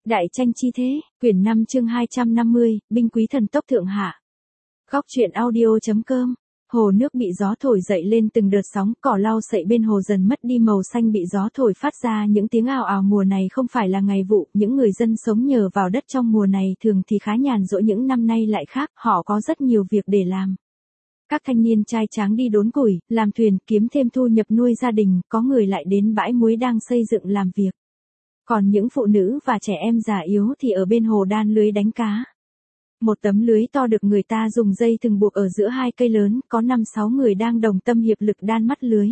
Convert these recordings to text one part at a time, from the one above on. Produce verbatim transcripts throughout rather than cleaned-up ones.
Đại tranh chi thế, quyển năm chương hai trăm năm mươi, binh quý thần tốc thượng hạ. Góc truyện audio.com. Hồ nước bị gió thổi dậy lên từng đợt sóng, cỏ lau sậy bên hồ dần mất đi màu xanh bị gió thổi phát ra những tiếng ào ào. Mùa này không phải là ngày vụ, những người dân sống nhờ vào đất trong mùa này thường thì khá nhàn rỗi, những năm nay lại khác, họ có rất nhiều việc để làm. Các thanh niên trai tráng đi đốn củi, làm thuyền, kiếm thêm thu nhập nuôi gia đình, có người lại đến bãi muối đang xây dựng làm việc. Còn những phụ nữ và trẻ em già yếu thì ở bên hồ đan lưới đánh cá. Một tấm lưới to được người ta dùng dây thừng buộc ở giữa hai cây lớn, có năm sáu người đang đồng tâm hiệp lực đan mắt lưới.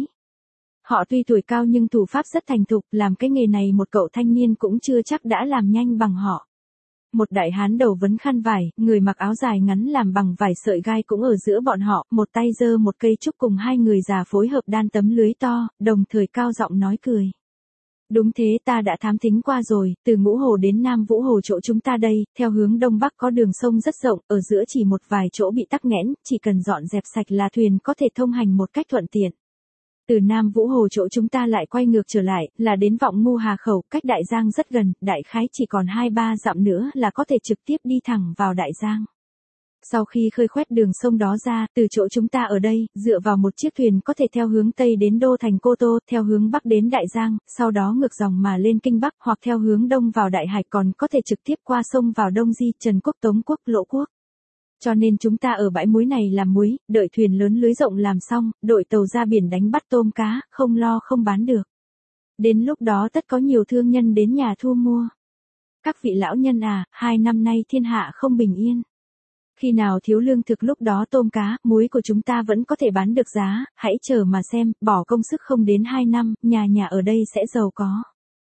Họ tuy tuổi cao nhưng thủ pháp rất thành thục, làm cái nghề này một cậu thanh niên cũng chưa chắc đã làm nhanh bằng họ. Một đại hán đầu vấn khăn vải, người mặc áo dài ngắn làm bằng vải sợi gai cũng ở giữa bọn họ, một tay giơ một cây trúc cùng hai người già phối hợp đan tấm lưới to, đồng thời cao giọng nói cười. Đúng thế, ta đã thám thính qua rồi, từ Ngũ Hồ đến Nam Vũ Hồ chỗ chúng ta đây, theo hướng đông bắc có đường sông rất rộng, ở giữa chỉ một vài chỗ bị tắc nghẽn, chỉ cần dọn dẹp sạch là thuyền có thể thông hành một cách thuận tiện. Từ Nam Vũ Hồ chỗ chúng ta lại quay ngược trở lại, là đến Vọng Ngu Hà Khẩu, cách Đại Giang rất gần, đại khái chỉ còn hai ba dặm nữa là có thể trực tiếp đi thẳng vào Đại Giang. Sau khi khơi khoét đường sông đó ra, từ chỗ chúng ta ở đây, dựa vào một chiếc thuyền có thể theo hướng Tây đến Đô Thành Cô Tô, theo hướng Bắc đến Đại Giang, sau đó ngược dòng mà lên Kinh Bắc, hoặc theo hướng Đông vào Đại Hải, còn có thể trực tiếp qua sông vào Đông Di, Trần Quốc, Tống Quốc, Lỗ Quốc. Cho nên chúng ta ở bãi muối này làm muối, đợi thuyền lớn lưới rộng làm xong, đội tàu ra biển đánh bắt tôm cá, không lo không bán được. Đến lúc đó tất có nhiều thương nhân đến nhà thu mua. Các vị lão nhân à, hai năm nay thiên hạ không bình yên. Khi nào thiếu lương thực lúc đó tôm cá, muối của chúng ta vẫn có thể bán được giá, hãy chờ mà xem, bỏ công sức không đến hai năm, nhà nhà ở đây sẽ giàu có.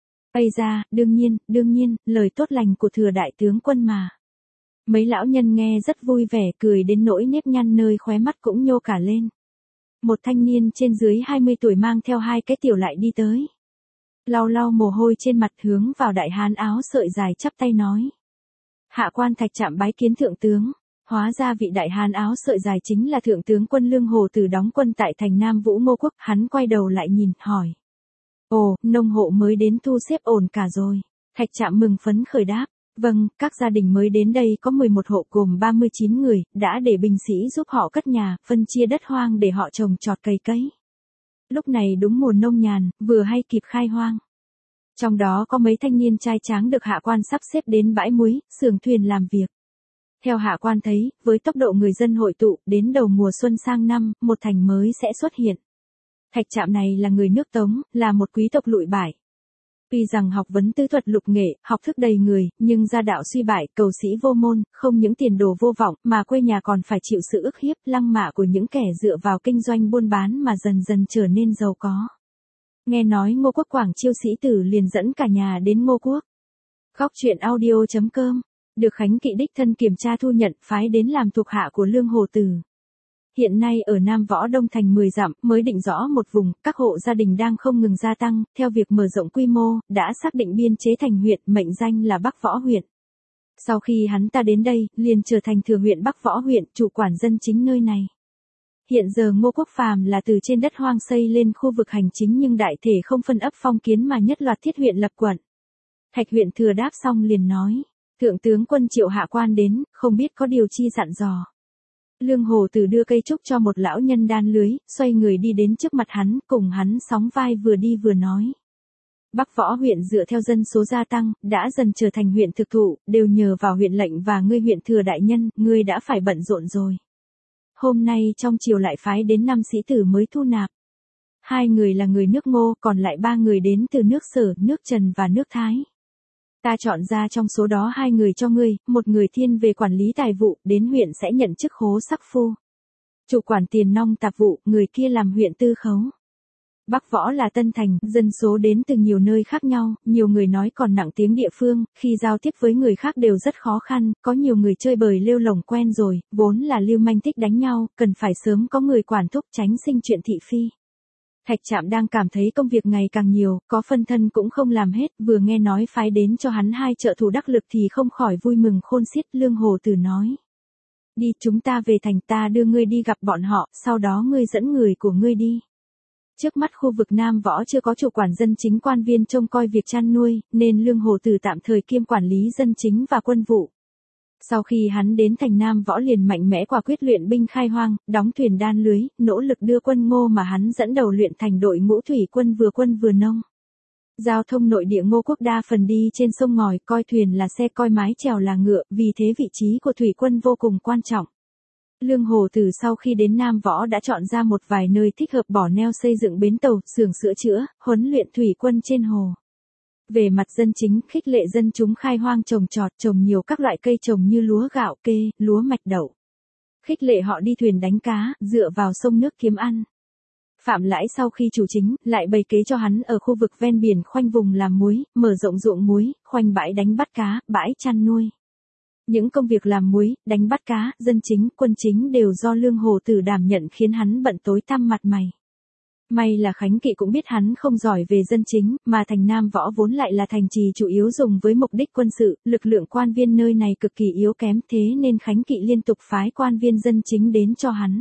Ây ra, đương nhiên, đương nhiên, lời tốt lành của thừa đại tướng quân mà. Mấy lão nhân nghe rất vui vẻ, cười đến nỗi nếp nhăn nơi khóe mắt cũng nhô cả lên. Một thanh niên trên dưới hai mươi tuổi mang theo hai cái tiểu lại đi tới. Lau lau mồ hôi trên mặt hướng vào đại hán áo sợi dài chắp tay nói. Hạ quan Thạch Trạm bái kiến thượng tướng. Hóa ra vị đại hán áo sợi dài chính là thượng tướng quân Lương Hồ Từ đóng quân tại thành Nam Vũ Ngô Quốc, hắn quay đầu lại nhìn, hỏi. Ồ, nông hộ mới đến thu xếp ổn cả rồi. Thạch Trạm mừng phấn khởi đáp. Vâng, các gia đình mới đến đây có mười một hộ gồm ba mươi chín người, đã để binh sĩ giúp họ cất nhà, phân chia đất hoang để họ trồng trọt cây cấy. Lúc này đúng mùa nông nhàn, vừa hay kịp khai hoang. Trong đó có mấy thanh niên trai tráng được hạ quan sắp xếp đến bãi muối, xưởng thuyền làm việc. Theo hạ quan thấy, với tốc độ người dân hội tụ, đến đầu mùa xuân sang năm, một thành mới sẽ xuất hiện. Thạch Trạm này là người nước Tống, là một quý tộc lụi bại. Tuy rằng học vấn tứ thuật lục nghệ, học thức đầy người, nhưng gia đạo suy bại, cầu sĩ vô môn, không những tiền đồ vô vọng, mà quê nhà còn phải chịu sự ức hiếp, lăng mạ của những kẻ dựa vào kinh doanh buôn bán mà dần dần trở nên giàu có. Nghe nói Ngô Quốc Quảng chiêu sĩ tử liền dẫn cả nhà đến Ngô Quốc. Góc truyện audio.com. Được Khánh Kỵ đích thân kiểm tra thu nhận, phái đến làm thuộc hạ của Lương Hồ Từ. Hiện nay ở Nam Võ Đông thành mười dặm, mới định rõ một vùng, các hộ gia đình đang không ngừng gia tăng, theo việc mở rộng quy mô, đã xác định biên chế thành huyện, mệnh danh là Bắc Võ huyện. Sau khi hắn ta đến đây, liền trở thành thừa huyện Bắc Võ huyện, chủ quản dân chính nơi này. Hiện giờ Ngô Quốc phàm là từ trên đất hoang xây lên khu vực hành chính nhưng đại thể không phân ấp phong kiến mà nhất loạt thiết huyện lập quận. Thạch huyện thừa đáp xong liền nói. Thượng tướng quân triệu hạ quan đến, không biết có điều chi dặn dò. Lương Hồ Từ đưa cây trúc cho một lão nhân đan lưới, xoay người đi đến trước mặt hắn, cùng hắn sóng vai vừa đi vừa nói. Bắc Võ huyện dựa theo dân số gia tăng, đã dần trở thành huyện thực thụ, đều nhờ vào huyện lệnh và ngươi huyện thừa đại nhân, ngươi đã phải bận rộn rồi. Hôm nay trong triều lại phái đến năm sĩ tử mới thu nạp. Hai người là người nước Ngô, còn lại ba người đến từ nước Sở, nước Trần và nước Thái. Ta chọn ra trong số đó hai người cho ngươi, một người thiên về quản lý tài vụ, đến huyện sẽ nhận chức khố sắc phu. Chủ quản tiền nong tạp vụ, người kia làm huyện tư khấu. Bắc Võ là Tân Thành, dân số đến từ nhiều nơi khác nhau, nhiều người nói còn nặng tiếng địa phương, khi giao tiếp với người khác đều rất khó khăn, có nhiều người chơi bời lêu lổng quen rồi, vốn là lưu manh thích đánh nhau, cần phải sớm có người quản thúc tránh sinh chuyện thị phi. Thạch Trạm đang cảm thấy công việc ngày càng nhiều, có phân thân cũng không làm hết, vừa nghe nói phái đến cho hắn hai trợ thủ đắc lực thì không khỏi vui mừng khôn xiết. Lương Hồ Từ nói. Đi, chúng ta về thành, ta đưa ngươi đi gặp bọn họ, sau đó ngươi dẫn người của ngươi đi. Trước mắt khu vực Nam Võ chưa có chủ quản dân chính quan viên trông coi việc chăn nuôi, nên Lương Hồ Tử tạm thời kiêm quản lý dân chính và quân vụ. Sau khi hắn đến thành Nam Võ liền mạnh mẽ quả quyết luyện binh khai hoang, đóng thuyền đan lưới, nỗ lực đưa quân Ngô mà hắn dẫn đầu luyện thành đội ngũ thủy quân vừa quân vừa nông. Giao thông nội địa Ngô quốc đa phần đi trên sông ngòi, coi thuyền là xe coi mái chèo là ngựa, vì thế vị trí của thủy quân vô cùng quan trọng. Lương Hồ Tử sau khi đến Nam Võ đã chọn ra một vài nơi thích hợp bỏ neo xây dựng bến tàu, xưởng sửa chữa, huấn luyện thủy quân trên hồ. Về mặt dân chính, khích lệ dân chúng khai hoang trồng trọt, trồng nhiều các loại cây trồng như lúa gạo, kê, lúa mạch đậu. Khích lệ họ đi thuyền đánh cá, dựa vào sông nước kiếm ăn. Phạm Lãi sau khi chủ chính, lại bày kế cho hắn ở khu vực ven biển khoanh vùng làm muối, mở rộng ruộng muối, khoanh bãi đánh bắt cá, bãi chăn nuôi. Những công việc làm muối, đánh bắt cá, dân chính, quân chính đều do Lương Hồ Tử đảm nhận khiến hắn bận tối tăm mặt mày. May là Khánh Kỵ cũng biết hắn không giỏi về dân chính, mà thành Nam Võ vốn lại là thành trì chủ yếu dùng với mục đích quân sự, lực lượng quan viên nơi này cực kỳ yếu kém, thế nên Khánh Kỵ liên tục phái quan viên dân chính đến cho hắn.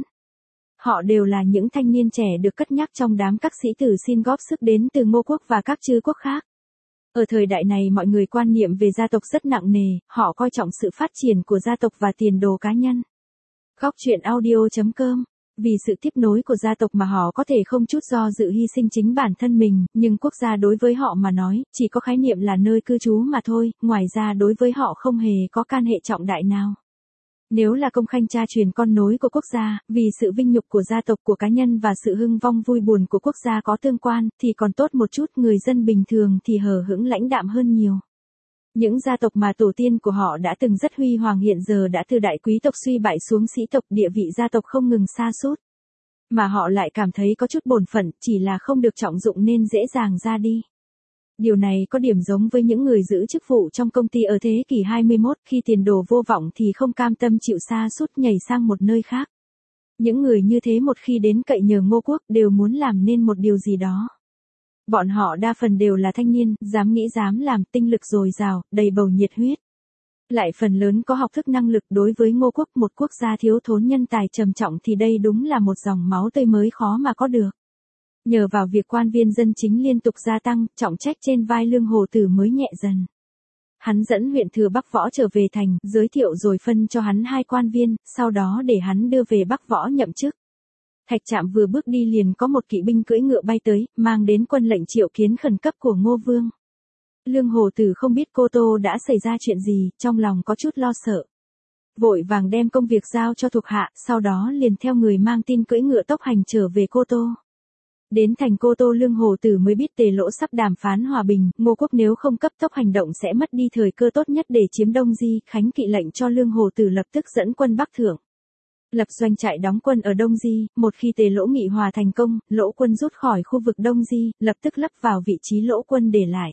Họ đều là những thanh niên trẻ được cất nhắc trong đám các sĩ tử xin góp sức đến từ Ngô quốc và các chư quốc khác. Ở thời đại này mọi người quan niệm về gia tộc rất nặng nề, họ coi trọng sự phát triển của gia tộc và tiền đồ cá nhân. Góc truyện audio chấm com. Vì sự tiếp nối của gia tộc mà họ có thể không chút do dự hy sinh chính bản thân mình, nhưng quốc gia đối với họ mà nói, chỉ có khái niệm là nơi cư trú mà thôi, ngoài ra đối với họ không hề có can hệ trọng đại nào. Nếu là công khanh cha truyền con nối của quốc gia, vì sự vinh nhục của gia tộc của cá nhân và sự hưng vong vui buồn của quốc gia có tương quan, thì còn tốt một chút, người dân bình thường thì hờ hững lãnh đạm hơn nhiều. Những gia tộc mà tổ tiên của họ đã từng rất huy hoàng hiện giờ đã từ đại quý tộc suy bại xuống sĩ tộc, địa vị gia tộc không ngừng sa sút. Mà họ lại cảm thấy có chút bổn phận, chỉ là không được trọng dụng nên dễ dàng ra đi. Điều này có điểm giống với những người giữ chức vụ trong công ty ở thế kỷ hai mươi mốt, khi tiền đồ vô vọng thì không cam tâm chịu sa sút nhảy sang một nơi khác. Những người như thế một khi đến cậy nhờ Ngô quốc đều muốn làm nên một điều gì đó. Bọn họ đa phần đều là thanh niên, dám nghĩ dám làm, tinh lực dồi dào, đầy bầu nhiệt huyết. Lại phần lớn có học thức năng lực. Đối với Ngô quốc, một quốc gia thiếu thốn nhân tài trầm trọng thì đây đúng là một dòng máu tươi mới khó mà có được. Nhờ vào việc quan viên dân chính liên tục gia tăng, trọng trách trên vai Lương Hồ Tử mới nhẹ dần. Hắn dẫn huyện thừa Bắc Võ trở về thành, giới thiệu rồi phân cho hắn hai quan viên, sau đó để hắn đưa về Bắc Võ nhậm chức. Thạch Trạm vừa bước đi liền có một kỵ binh cưỡi ngựa bay tới, mang đến quân lệnh triệu kiến khẩn cấp của Ngô Vương. Lương Hồ Tử không biết Cô Tô đã xảy ra chuyện gì, trong lòng có chút lo sợ. Vội vàng đem công việc giao cho thuộc hạ, sau đó liền theo người mang tin cưỡi ngựa tốc hành trở về Cô Tô. Đến thành Cô Tô, Lương Hồ Tử mới biết Tề Lỗ sắp đàm phán hòa bình, Ngô quốc nếu không cấp tốc hành động sẽ mất đi thời cơ tốt nhất để chiếm Đông Di. Khánh Kỵ lệnh cho Lương Hồ Tử lập tức dẫn quân Bắc thượng. Lập doanh trại đóng quân ở Đông Di, một khi Tề Lỗ nghị hòa thành công, Lỗ quân rút khỏi khu vực Đông Di, lập tức lấp vào vị trí Lỗ quân để lại.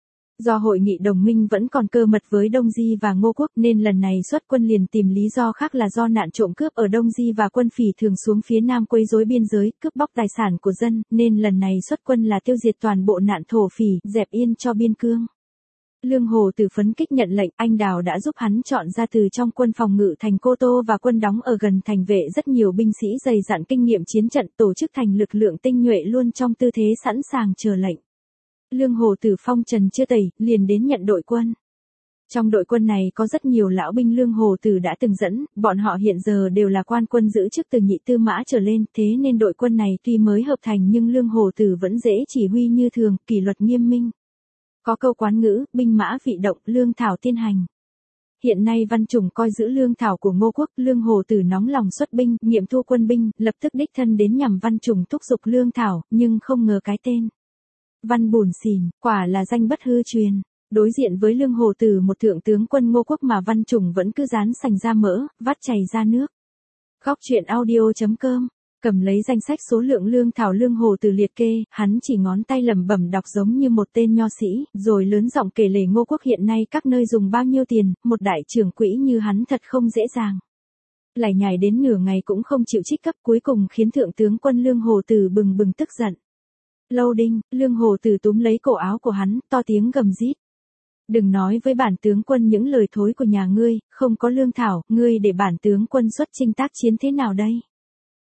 Do hội nghị đồng minh vẫn còn cơ mật với Đông Di và Ngô quốc nên lần này xuất quân liền tìm lý do khác là do nạn trộm cướp ở Đông Di và quân phỉ thường xuống phía Nam quấy rối biên giới, cướp bóc tài sản của dân, nên lần này xuất quân là tiêu diệt toàn bộ nạn thổ phỉ, dẹp yên cho biên cương. Lương Hồ Tử phấn kích nhận lệnh, anh Đào đã giúp hắn chọn ra từ trong quân phòng ngự thành Cô Tô và quân đóng ở gần thành vệ rất nhiều binh sĩ dày dặn kinh nghiệm chiến trận, tổ chức thành lực lượng tinh nhuệ luôn trong tư thế sẵn sàng chờ lệnh. Lương Hồ Tử phong trần chưa tẩy, liền đến nhận đội quân. Trong đội quân này có rất nhiều lão binh Lương Hồ Tử đã từng dẫn, bọn họ hiện giờ đều là quan quân giữ chức từ nhị tư mã trở lên, thế nên đội quân này tuy mới hợp thành nhưng Lương Hồ Tử vẫn dễ chỉ huy như thường, kỷ luật nghiêm minh. Có câu quán ngữ, binh mã vị động, lương thảo tiên hành. Hiện nay Văn Trùng coi giữ lương thảo của Ngô quốc, Lương Hồ Tử nóng lòng xuất binh, nghiệm thu quân binh, lập tức đích thân đến nhằm Văn Trùng thúc giục lương thảo, nhưng không ngờ cái tên Văn Bùn Xỉn, quả là danh bất hư truyền. Đối diện với Lương Hồ Tử một thượng tướng quân Ngô quốc mà Văn Trùng vẫn cứ dán sành ra mỡ, vắt chảy ra nước. Góc truyện audio chấm com. Cầm lấy danh sách số lượng lương thảo Lương Hồ Tử liệt kê, hắn chỉ ngón tay lẩm bẩm đọc giống như một tên nho sĩ, rồi lớn giọng kể lể Ngô quốc hiện nay các nơi dùng bao nhiêu tiền, một đại trưởng quỹ như hắn thật không dễ dàng. Lải nhải đến nửa ngày cũng không chịu trích cấp, cuối cùng khiến thượng tướng quân Lương Hồ Tử bừng bừng tức giận. Lâu đinh, Lương Hồ Tử túm lấy cổ áo của hắn, to tiếng gầm rít. Đừng nói với bản tướng quân những lời thối của nhà ngươi, không có lương thảo, ngươi để bản tướng quân xuất chinh tác chiến thế nào đây?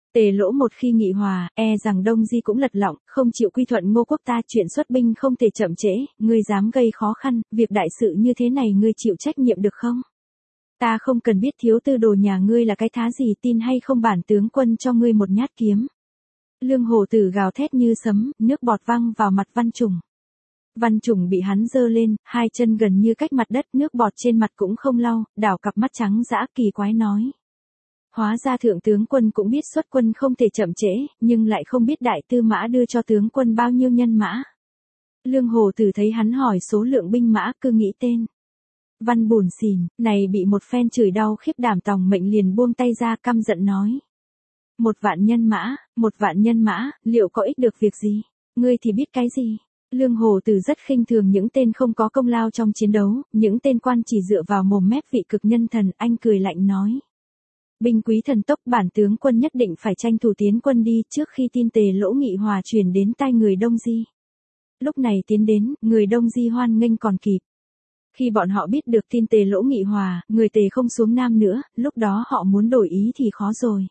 Tề Lỗ một khi nghị hòa, e rằng Đông Di cũng lật lọng, không chịu quy thuận Ngô quốc ta, chuyện xuất binh không thể chậm trễ, ngươi dám gây khó khăn, việc đại sự như thế này ngươi chịu trách nhiệm được không? Ta không cần biết thiếu tư đồ nhà ngươi là cái thá gì, tin hay không bản tướng quân cho ngươi một nhát kiếm. Lương Hổ Tử gào thét như sấm, nước bọt văng vào mặt Văn Trùng. Văn Trùng bị hắn giơ lên, hai chân gần như cách mặt đất, nước bọt trên mặt cũng không lau, đảo cặp mắt trắng dã kỳ quái nói. Hóa ra thượng tướng quân cũng biết xuất quân không thể chậm trễ, nhưng lại không biết đại tư mã đưa cho tướng quân bao nhiêu nhân mã. Lương Hổ Tử thấy hắn hỏi số lượng binh mã, cứ nghĩ tên. Văn buồn xỉn, này bị một phen chửi đau khiếp đảm tòng mệnh liền buông tay ra, căm giận nói. Một vạn nhân mã, một vạn nhân mã, liệu có ích được việc gì? Ngươi thì biết cái gì? Lương Hổ Tử rất khinh thường những tên không có công lao trong chiến đấu, những tên quan chỉ dựa vào mồm mép vị cực nhân thần, anh cười lạnh nói. Binh quý thần tốc, bản tướng quân nhất định phải tranh thủ tiến quân đi trước khi tin Tề Lỗ nghị hòa truyền đến tai người Đông Di. Lúc này tiến đến, người Đông Di hoan nghênh còn kịp. Khi bọn họ biết được tin Tề Lỗ nghị hòa, người Tề không xuống Nam nữa, lúc đó họ muốn đổi ý thì khó rồi.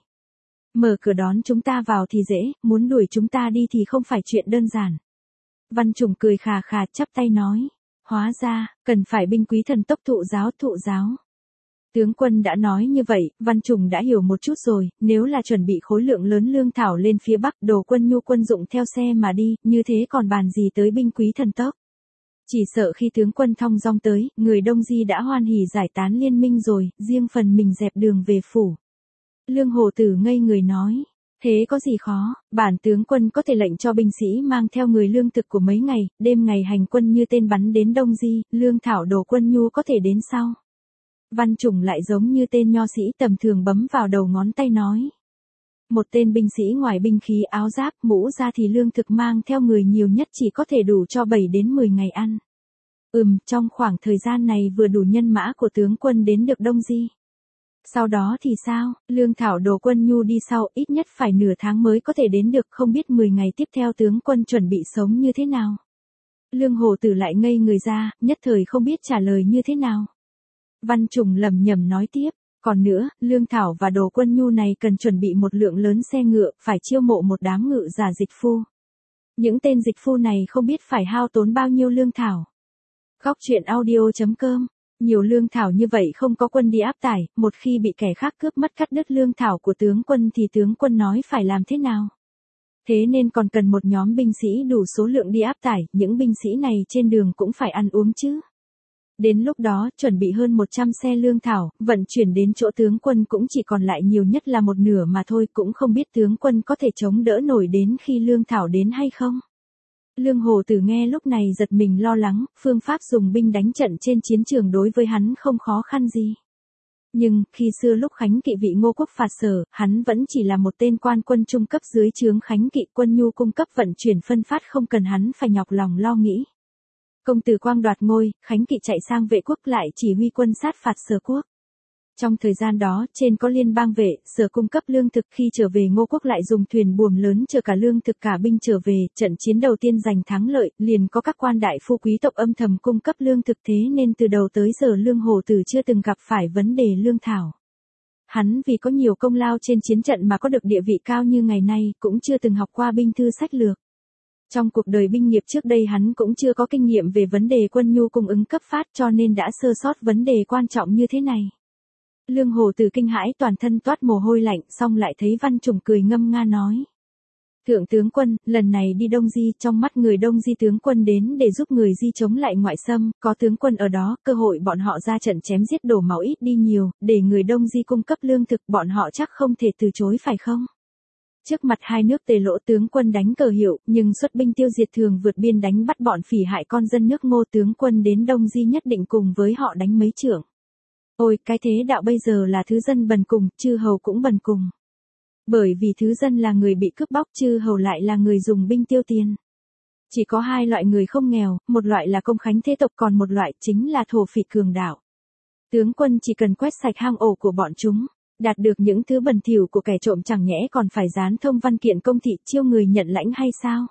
Mở cửa đón chúng ta vào thì dễ, muốn đuổi chúng ta đi thì không phải chuyện đơn giản. Văn Trùng cười khà khà chắp tay nói. Hóa ra, cần phải binh quý thần tốc, thụ giáo thụ giáo. Tướng quân đã nói như vậy, Văn Trùng đã hiểu một chút rồi, nếu là chuẩn bị khối lượng lớn lương thảo lên phía Bắc, đồ quân nhu quân dụng theo xe mà đi, như thế còn bàn gì tới binh quý thần tốc. Chỉ sợ khi tướng quân thong dong tới, người Đông Di đã hoan hỉ giải tán liên minh rồi, riêng phần mình dẹp đường về phủ. Lương Hổ Tử ngây người nói, thế có gì khó, bản tướng quân có thể lệnh cho binh sĩ mang theo người lương thực của mấy ngày, đêm ngày hành quân như tên bắn đến Đông Di, lương thảo đồ quân nhu có thể đến sau. Văn Trùng lại giống như tên nho sĩ tầm thường bấm vào đầu ngón tay nói. Một tên binh sĩ ngoài binh khí áo giáp, mũ ra thì lương thực mang theo người nhiều nhất chỉ có thể đủ cho bảy đến mười ngày ăn. Ừm, trong khoảng thời gian này vừa đủ nhân mã của tướng quân đến được Đông Di. Sau đó thì sao, lương thảo đồ quân nhu đi sau, ít nhất phải nửa tháng mới có thể đến được, không biết mười ngày tiếp theo tướng quân chuẩn bị sống như thế nào. Lương Hổ Tử lại ngây người ra, nhất thời không biết trả lời như thế nào. Văn Trùng lẩm nhẩm nói tiếp, còn nữa, lương thảo và đồ quân nhu này cần chuẩn bị một lượng lớn xe ngựa, phải chiêu mộ một đám ngự giả dịch phu. Những tên dịch phu này không biết phải hao tốn bao nhiêu lương thảo. Góc truyện audio chấm com. Nhiều lương thảo như vậy không có quân đi áp tải, một khi bị kẻ khác cướp mất cắt đứt lương thảo của tướng quân thì tướng quân nói phải làm thế nào? Thế nên còn cần một nhóm binh sĩ đủ số lượng đi áp tải, những binh sĩ này trên đường cũng phải ăn uống chứ. Đến lúc đó, chuẩn bị hơn một trăm xe lương thảo, vận chuyển đến chỗ tướng quân cũng chỉ còn lại nhiều nhất là một nửa mà thôi, cũng không biết tướng quân có thể chống đỡ nổi đến khi lương thảo đến hay không. Lương Hổ Tử nghe lúc này giật mình lo lắng, phương pháp dùng binh đánh trận trên chiến trường đối với hắn không khó khăn gì. Nhưng, khi xưa lúc Khánh Kỵ vị Ngô Quốc phạt Sở, hắn vẫn chỉ là một tên quan quân trung cấp dưới trướng Khánh Kỵ, quân nhu cung cấp vận chuyển phân phát không cần hắn phải nhọc lòng lo nghĩ. Công tử Quang đoạt ngôi, Khánh Kỵ chạy sang Vệ quốc lại chỉ huy quân sát phạt Sở quốc. Trong thời gian đó, trên có liên bang vệ, Sở cung cấp lương thực, khi trở về Ngô quốc lại dùng thuyền buồm lớn chở cả lương thực cả binh trở về, trận chiến đầu tiên giành thắng lợi, liền có các quan đại phu quý tộc âm thầm cung cấp lương thực, thế nên từ đầu tới giờ Lương Hổ Tử chưa từng gặp phải vấn đề lương thảo. Hắn vì có nhiều công lao trên chiến trận mà có được địa vị cao như ngày nay, cũng chưa từng học qua binh thư sách lược. Trong cuộc đời binh nghiệp trước đây hắn cũng chưa có kinh nghiệm về vấn đề quân nhu cung ứng cấp phát, cho nên đã sơ sót vấn đề quan trọng như thế này. Lương Hổ Tử kinh hãi toàn thân toát mồ hôi lạnh, xong lại thấy Văn Trùng cười ngâm nga nói. Thượng tướng quân, lần này đi Đông Di, trong mắt người Đông Di tướng quân đến để giúp người Di chống lại ngoại xâm, có tướng quân ở đó, cơ hội bọn họ ra trận chém giết đổ máu ít đi nhiều, để người Đông Di cung cấp lương thực, bọn họ chắc không thể từ chối phải không? Trước mặt hai nước Tề Lỗ tướng quân đánh cờ hiệu, nhưng xuất binh tiêu diệt thường vượt biên đánh bắt bọn phỉ hại con dân nước Ngô, tướng quân đến Đông Di nhất định cùng với họ đánh mấy trưởng. Ôi, cái thế đạo bây giờ là thứ dân bần cùng, chư hầu cũng bần cùng. Bởi vì thứ dân là người bị cướp bóc, chư hầu lại là người dùng binh tiêu tiền. Chỉ có hai loại người không nghèo, một loại là công khánh thế tộc, còn một loại chính là thổ phỉ cường đạo. Tướng quân chỉ cần quét sạch hang ổ của bọn chúng, đạt được những thứ bẩn thỉu của kẻ trộm, chẳng nhẽ còn phải dán thông văn kiện công thị chiêu người nhận lãnh hay sao?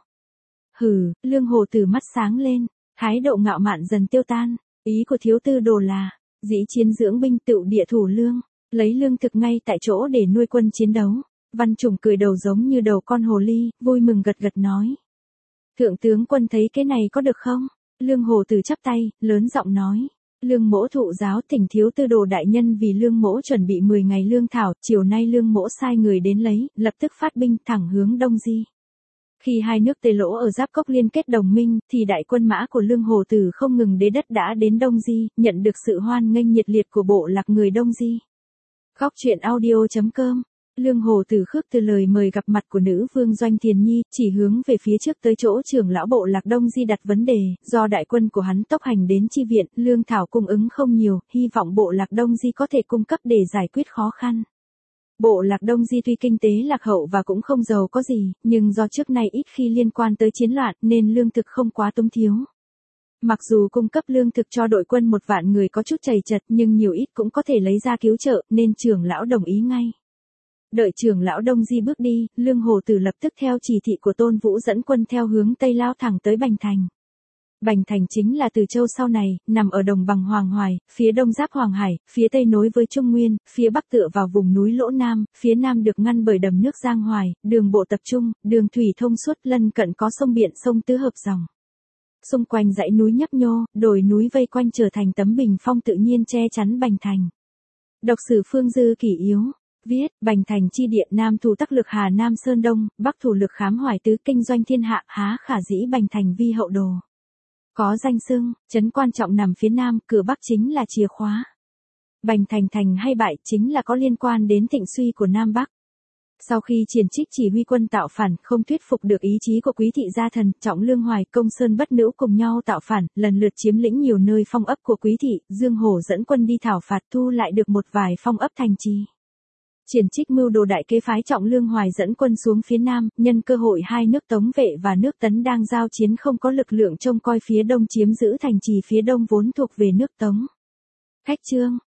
Hừ, Lương Hổ Tử mắt sáng lên, thái độ ngạo mạn dần tiêu tan, ý của thiếu tư đồ là dĩ chiến dưỡng binh, tựu địa thủ lương, lấy lương thực ngay tại chỗ để nuôi quân chiến đấu. Văn Trùng cười đầu giống như đầu con hồ ly, vui mừng gật gật nói. Thượng tướng quân thấy cái này có được không? Lương Hồ Tử chắp tay, lớn giọng nói. Lương mỗ thụ giáo thỉnh thiếu tư đồ đại nhân vì lương mỗ chuẩn bị mười ngày lương thảo, chiều nay lương mỗ sai người đến lấy, lập tức phát binh thẳng hướng Đông Di. Khi hai nước Tề Lỗ ở Giáp Cốc liên kết đồng minh, thì đại quân mã của Lương Hồ Tử không ngừng đế đất đã đến Đông Di, nhận được sự hoan nghênh nhiệt liệt của bộ lạc người Đông Di. Góc truyện audio chấm com. Lương Hồ Tử khước từ lời mời gặp mặt của nữ vương Doanh Thiền Nhi, chỉ hướng về phía trước tới chỗ trưởng lão bộ lạc Đông Di đặt vấn đề, do đại quân của hắn tốc hành đến chi viện, lương thảo cung ứng không nhiều, hy vọng bộ lạc Đông Di có thể cung cấp để giải quyết khó khăn. Bộ lạc Đông Di tuy kinh tế lạc hậu và cũng không giàu có gì, nhưng do trước nay ít khi liên quan tới chiến loạn nên lương thực không quá túng thiếu. Mặc dù cung cấp lương thực cho đội quân một vạn người có chút chầy chật nhưng nhiều ít cũng có thể lấy ra cứu trợ nên trưởng lão đồng ý ngay. Đợi trưởng lão Đông Di bước đi, Lương Hồ Tử lập tức theo chỉ thị của Tôn Vũ dẫn quân theo hướng Tây lao thẳng tới Bành Thành. Bành Thành chính là Từ Châu sau này, nằm ở đồng bằng Hoàng Hoài, phía đông giáp Hoàng Hải, phía tây nối với Trung Nguyên, phía bắc tựa vào vùng núi Lỗ Nam, phía nam được ngăn bởi đầm nước Giang Hoài, đường bộ tập trung, đường thủy thông suốt, lân cận có sông biển sông tứ hợp dòng. Xung quanh dãy núi nhấp nhô, đồi núi vây quanh trở thành tấm bình phong tự nhiên che chắn Bành Thành. Độc sử Phương Dư Kỷ Yếu viết, Bành Thành chi địa nam thủ tắc lực Hà Nam Sơn Đông, bắc thủ lực khám Hoài Tứ, kinh doanh thiên hạ, há khả dĩ Bành Thành vi hậu đồ. Có danh xưng, trấn quan trọng nằm phía nam, cửa bắc chính là chìa khóa. Bành Thành thành hay bại chính là có liên quan đến thịnh suy của Nam Bắc. Sau khi Triển Trích chỉ huy quân tạo phản, không thuyết phục được ý chí của quý thị gia thần, Trọng Lương Hoài, Công Sơn Bất Nữ cùng nhau tạo phản, lần lượt chiếm lĩnh nhiều nơi phong ấp của quý thị, Dương Hổ dẫn quân đi thảo phạt thu lại được một vài phong ấp thành trì. Triển Trích mưu đồ đại kế phái Trọng Lương Hoài dẫn quân xuống phía nam, nhân cơ hội hai nước Tống Vệ và nước Tấn đang giao chiến không có lực lượng trông coi phía đông chiếm giữ thành trì phía đông vốn thuộc về nước Tống. Khách chương